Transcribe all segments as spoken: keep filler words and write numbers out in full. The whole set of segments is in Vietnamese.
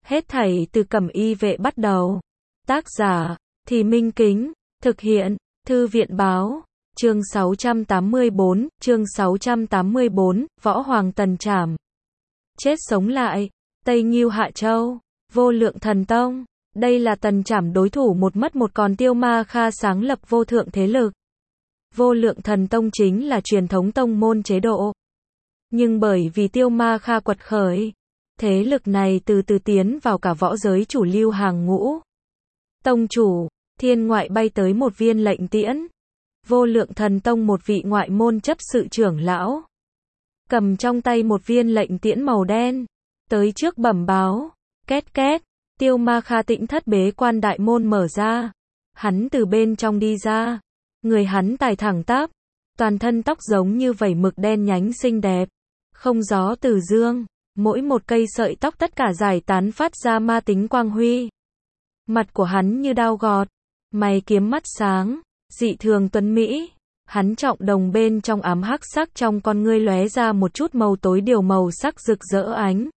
Hết thảy từ Cẩm Y Vệ bắt đầu. Tác giả, Thì Minh Kính, thực hiện, Thư viện Báo, chương sáu trăm tám mươi bốn, chương sáu trăm tám mươi bốn, Võ Hoàng Tần Trảm. Chết sống lại, Tây Ngưu Hạ Châu, Vô Lượng Thần Tông. Đây là Tần Trảm đối thủ một mất một còn Tiêu Ma Kha sáng lập vô thượng thế lực. Vô Lượng Thần Tông chính là truyền thống tông môn chế độ. Nhưng bởi vì Tiêu Ma Kha quật khởi, thế lực này từ từ tiến vào cả võ giới chủ lưu hàng ngũ. Tông chủ, thiên ngoại bay tới một viên lệnh tiễn. Vô Lượng Thần Tông một vị ngoại môn chấp sự trưởng lão, cầm trong tay một viên lệnh tiễn màu đen, tới trước bẩm báo. Két két, Tiêu Ma Kha tĩnh thất bế quan đại môn mở ra. Hắn từ bên trong đi ra. Người hắn tài thẳng tắp, toàn thân tóc giống như vảy mực đen nhánh xinh đẹp, không gió từ dương, mỗi một cây sợi tóc tất cả giải tán phát ra ma tính quang huy. Mặt của hắn như đao gọt, mày kiếm mắt sáng, dị thường tuấn mỹ. Hắn trọng đồng bên trong ám hắc sắc trong con ngươi lóe ra một chút màu tối điều màu sắc rực rỡ ánh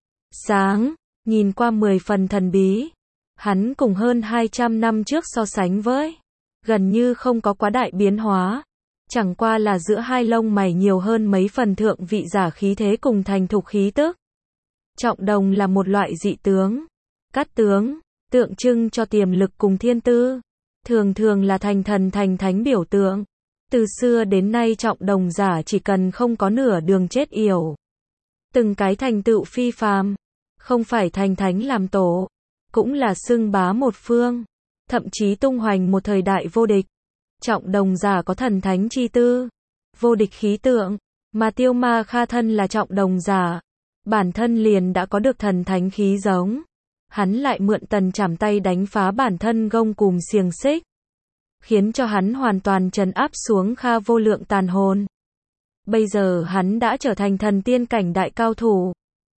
sáng, nhìn qua mười phần thần bí. Hắn cùng hơn hai trăm năm trước so sánh với, gần như không có quá đại biến hóa, chẳng qua là giữa hai lông mày nhiều hơn mấy phần thượng vị giả khí thế cùng thành thục khí tức. Trọng đồng là một loại dị tướng, cát tướng, tượng trưng cho tiềm lực cùng thiên tư, thường thường là thành thần thành thánh biểu tượng. Từ xưa đến nay trọng đồng giả chỉ cần không có nửa đường chết yểu, từng cái thành tựu phi phàm, không phải thành thánh làm tổ, cũng là xưng bá một phương, thậm chí tung hoành một thời đại vô địch. Trọng đồng giả có thần thánh chi tư, vô địch khí tượng, mà Tiêu Ma Kha thân là trọng đồng giả, bản thân liền đã có được thần thánh khí giống. Hắn lại mượn Tần Trảm tay đánh phá bản thân gông cùm xiềng xích, khiến cho hắn hoàn toàn trấn áp xuống Kha Vô Lượng tàn hồn. Bây giờ hắn đã trở thành thần tiên cảnh đại cao thủ.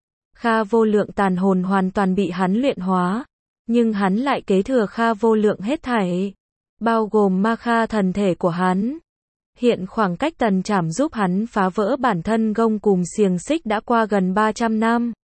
Kha Vô Lượng tàn hồn hoàn toàn bị hắn luyện hóa, nhưng hắn lại kế thừa Kha Vô Lượng hết thảy, bao gồm ma kha thần thể của hắn. Hiện khoảng cách Tần Trảm giúp hắn phá vỡ bản thân gông cùm xiềng xích đã qua gần ba trăm năm.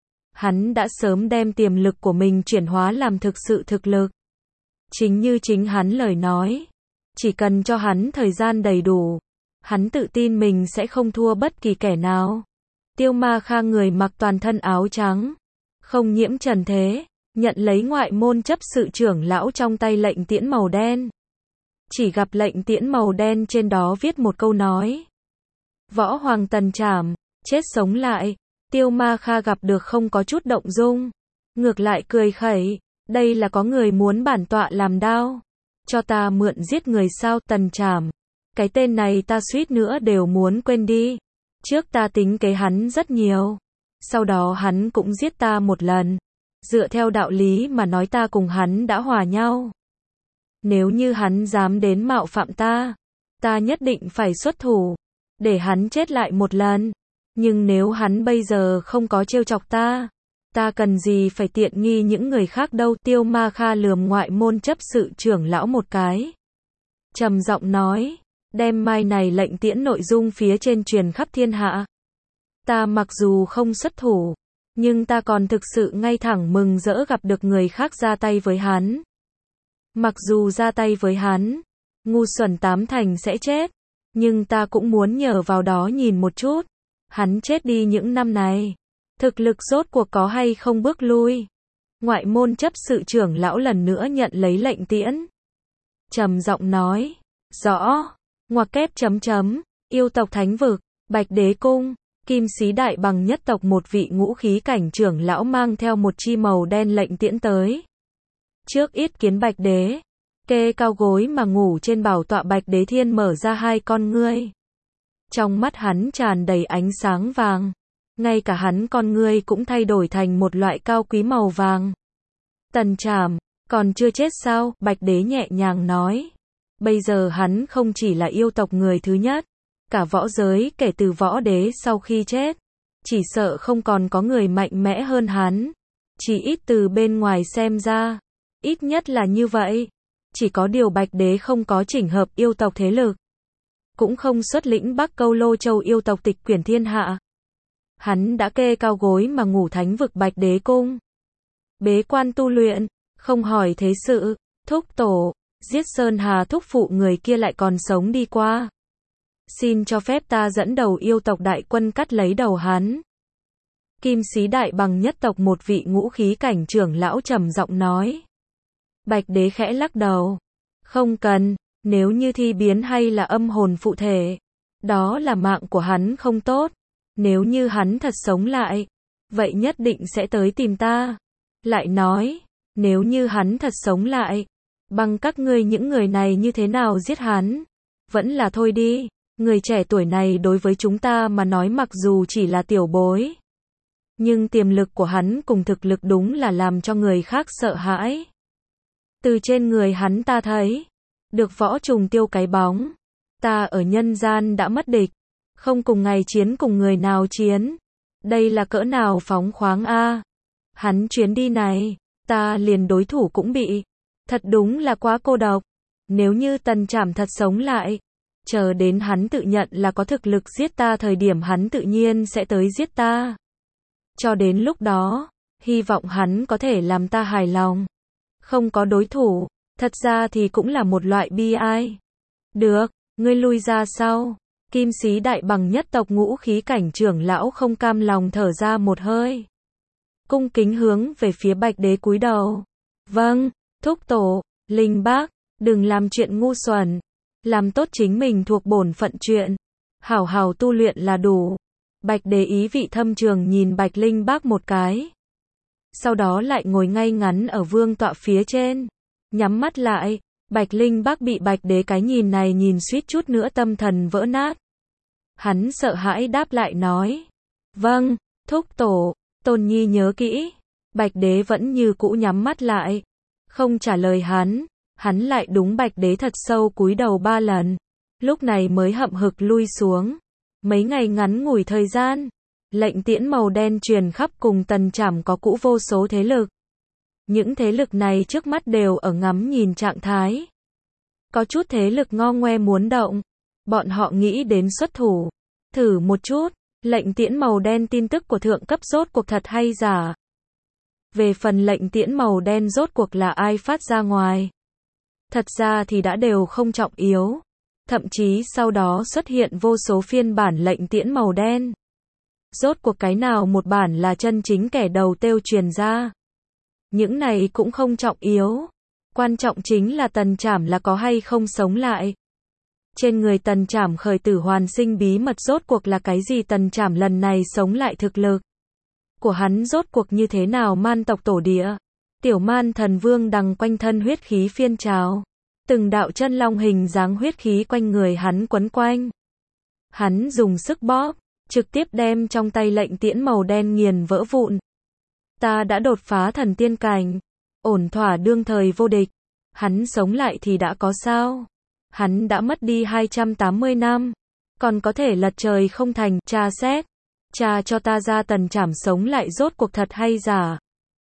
Hắn đã sớm đem tiềm lực của mình chuyển hóa làm thực sự thực lực. Chính như chính hắn lời nói, chỉ cần cho hắn thời gian đầy đủ, hắn tự tin mình sẽ không thua bất kỳ kẻ nào. Tiêu Ma Kha người mặc toàn thân áo trắng, không nhiễm trần thế, nhận lấy ngoại môn chấp sự trưởng lão trong tay lệnh tiễn màu đen. Chỉ gặp lệnh tiễn màu đen trên đó viết một câu nói: Võ Hoàng Tần Trảm, chết sống lại. Tiêu Ma Kha gặp được không có chút động dung, ngược lại cười khẩy, đây là có người muốn bản tọa làm đao, cho ta mượn giết người sao? Tần Trảm, cái tên này ta suýt nữa đều muốn quên đi. Trước ta tính kế hắn rất nhiều, sau đó hắn cũng giết ta một lần. Dựa theo đạo lý mà nói ta cùng hắn đã hòa nhau. Nếu như hắn dám đến mạo phạm ta, ta nhất định phải xuất thủ, để hắn chết lại một lần. Nhưng nếu hắn bây giờ không có trêu chọc ta, ta cần gì phải tiện nghi những người khác đâu. Tiêu Ma Kha lườm ngoại môn chấp sự trưởng lão một cái, trầm giọng nói, đem mai này lệnh tiễn nội dung phía trên truyền khắp thiên hạ. Ta mặc dù không xuất thủ, nhưng ta còn thực sự ngay thẳng mừng rỡ gặp được người khác ra tay với hắn. Mặc dù ra tay với hắn, ngu xuẩn tám thành sẽ chết, nhưng ta cũng muốn nhờ vào đó nhìn một chút, hắn chết đi những năm này, thực lực rốt cuộc có hay không bước lui. Ngoại môn chấp sự trưởng lão lần nữa nhận lấy lệnh tiễn, trầm giọng nói, rõ, ngoặc kép chấm chấm, yêu tộc thánh vực, Bạch Đế Cung, Kim Sĩ Đại Bằng nhất tộc một vị ngũ khí cảnh trưởng lão mang theo một chi màu đen lệnh tiễn tới. Trước ít kiến Bạch Đế, kê cao gối mà ngủ trên bảo tọa. Bạch Đế Thiên mở ra hai con ngươi, trong mắt hắn tràn đầy ánh sáng vàng, ngay cả hắn con ngươi cũng thay đổi thành một loại cao quý màu vàng. Tần Trảm, còn chưa chết sao? Bạch Đế nhẹ nhàng nói. Bây giờ hắn không chỉ là yêu tộc người thứ nhất, cả võ giới kể từ võ đế sau khi chết, chỉ sợ không còn có người mạnh mẽ hơn hắn. Chỉ ít từ bên ngoài xem ra, ít nhất là như vậy. Chỉ có điều Bạch Đế không có chỉnh hợp yêu tộc thế lực, cũng không xuất lĩnh Bắc Câu Lô Châu yêu tộc tịch quyển thiên hạ. Hắn đã kê cao gối mà ngủ thánh vực Bạch Đế Cung. bế quan tu luyện, không hỏi thế sự, thúc tổ, giết Sơn Hà thúc phụ người kia lại còn sống đi qua. Xin cho phép ta dẫn đầu yêu tộc đại quân cắt lấy đầu hắn. Kim Sĩ Đại Bằng nhất tộc một vị ngũ khí cảnh trưởng lão trầm giọng nói. Bạch Đế khẽ lắc đầu. Không cần, nếu như thi biến hay là âm hồn phụ thể, đó là mạng của hắn không tốt. Nếu như hắn thật sống lại, vậy nhất định sẽ tới tìm ta. Lại nói, nếu như hắn thật sống lại, bằng các ngươi những người này như thế nào giết hắn? Vẫn là thôi đi, người trẻ tuổi này đối với chúng ta mà nói mặc dù chỉ là tiểu bối, nhưng tiềm lực của hắn cùng thực lực đúng là làm cho người khác sợ hãi. Từ trên người hắn ta thấy, được võ trùng tiêu cái bóng. Ta ở nhân gian đã mất địch, không cùng ngày chiến cùng người nào chiến. Đây là cỡ nào phóng khoáng a. Hắn chuyến đi này, ta liền đối thủ cũng bị. Thật đúng là quá cô độc. Nếu như Tần Trảm thật sống lại, chờ đến hắn tự nhận là có thực lực giết ta thời điểm hắn tự nhiên sẽ tới giết ta. Cho đến lúc đó, hy vọng hắn có thể làm ta hài lòng. Không có đối thủ, thật ra thì cũng là một loại bi ai. Được, ngươi lui ra sau. Kim Sĩ Đại Bằng nhất tộc ngũ khí cảnh trưởng lão không cam lòng thở ra một hơi. Cung kính hướng về phía Bạch Đế cúi đầu. Vâng, thúc tổ, Linh Bác, đừng làm chuyện ngu xuẩn. Làm tốt chính mình thuộc bổn phận chuyện. Hảo hảo tu luyện là đủ. Bạch Đế ý vị thâm trường nhìn Bạch Linh Bác một cái. Sau đó lại ngồi ngay ngắn ở vương tọa phía trên. Nhắm mắt lại, Bạch Linh Bác bị Bạch Đế cái nhìn này nhìn suýt chút nữa tâm thần vỡ nát. Hắn sợ hãi đáp lại nói. Vâng, thúc tổ, Tôn Nhi nhớ kỹ. Bạch Đế vẫn như cũ nhắm mắt lại. Không trả lời hắn. Hắn lại đúng Bạch Đế thật sâu cúi đầu ba lần. Lúc này mới hậm hực lui xuống. Mấy ngày ngắn ngủi thời gian, lệnh tiễn màu đen truyền khắp cùng Tần Trảm có cũ vô số thế lực. Những thế lực này trước mắt đều ở ngắm nhìn trạng thái. Có chút thế lực ngo ngoe muốn động. Bọn họ nghĩ đến xuất thủ. Thử một chút, lệnh tiễn màu đen tin tức của thượng cấp rốt cuộc thật hay giả. Về phần lệnh tiễn màu đen rốt cuộc là ai phát ra ngoài. Thật ra thì đã đều không trọng yếu. Thậm chí sau đó xuất hiện vô số phiên bản lệnh tiễn màu đen. Rốt cuộc cái nào một bản là chân chính kẻ đầu têu truyền ra. Những này cũng không trọng yếu. Quan trọng chính là Tần Trảm là có hay không sống lại. Trên người Tần Trảm khởi tử hoàn sinh bí mật rốt cuộc là cái gì? Tần Trảm lần này sống lại thực lực của hắn rốt cuộc như thế nào? Man tộc tổ địa, tiểu man thần vương đằng quanh thân huyết khí phiên trào. Từng đạo chân long hình dáng huyết khí quanh người hắn quấn quanh. Hắn dùng sức bóp, trực tiếp đem trong tay lệnh tiễn màu đen nghiền vỡ vụn. Ta đã đột phá thần tiên cảnh, ổn thỏa đương thời vô địch. Hắn sống lại thì đã có sao? Hắn đã mất đi hai trăm tám mươi năm, còn có thể lật trời không thành. Tra xét, tra cho ta ra Tần Trảm sống lại rốt cuộc thật hay giả.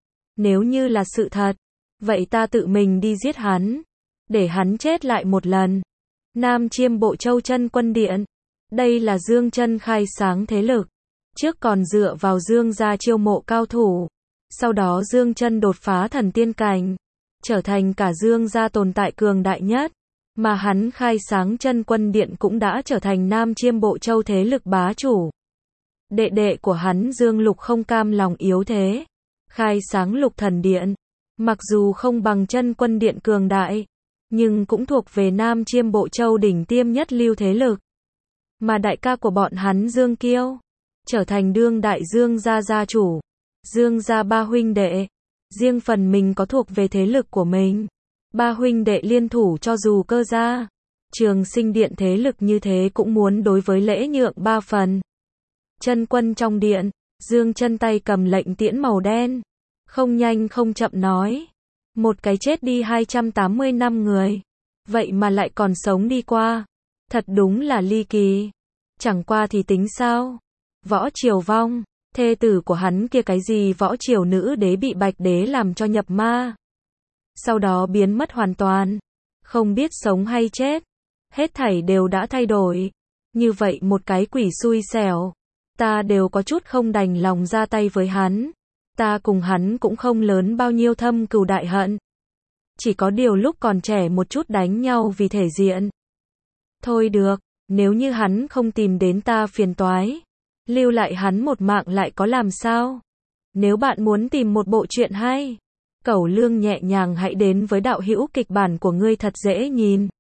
Nếu như là sự thật, vậy ta tự mình đi giết hắn, để hắn chết lại một lần. Nam Chiêm Bộ Châu Chân Quân Điện, đây là Dương Chân khai sáng thế lực. Trước còn dựa vào Dương gia chiêu mộ cao thủ, sau đó Dương Chân đột phá thần tiên cảnh, trở thành cả Dương gia tồn tại cường đại nhất. Mà hắn khai sáng Chân Quân Điện cũng đã trở thành Nam Chiêm Bộ Châu thế lực bá chủ. Đệ đệ của hắn Dương Lục không cam lòng yếu thế, khai sáng Lục Thần Điện. Mặc dù không bằng Chân Quân Điện cường đại, nhưng cũng thuộc về Nam Chiêm Bộ Châu đỉnh tiêm nhất lưu thế lực. Mà đại ca của bọn hắn Dương Kiêu, trở thành đương đại Dương gia gia chủ. Dương gia ba huynh đệ, riêng phần mình có thuộc về thế lực của mình. Ba huynh đệ liên thủ cho dù Cơ gia, Trường Sinh Điện thế lực như thế cũng muốn đối với lễ nhượng ba phần. Chân Quân trong điện, Dương Chân tay cầm lệnh tiễn màu đen, không nhanh không chậm nói. Một cái chết đi hai trăm tám mươi năm người, vậy mà lại còn sống đi qua. Thật đúng là ly kỳ. Chẳng qua thì tính sao? Võ Triều vong, thê tử của hắn kia cái gì Võ Triều nữ đế bị Bạch Đế làm cho nhập ma. Sau đó biến mất hoàn toàn. Không biết sống hay chết. Hết thảy đều đã thay đổi. Như vậy một cái quỷ xui xẻo. Ta đều có chút không đành lòng ra tay với hắn. Ta cùng hắn cũng không lớn bao nhiêu thâm cừu đại hận. Chỉ có điều lúc còn trẻ một chút đánh nhau vì thể diện. Thôi được, nếu như hắn không tìm đến ta phiền toái, lưu lại hắn một mạng lại có làm sao? Nếu bạn muốn tìm một bộ truyện hay, Cẩu Lương nhẹ nhàng hãy đến với đạo hữu kịch bản của ngươi thật dễ nhìn.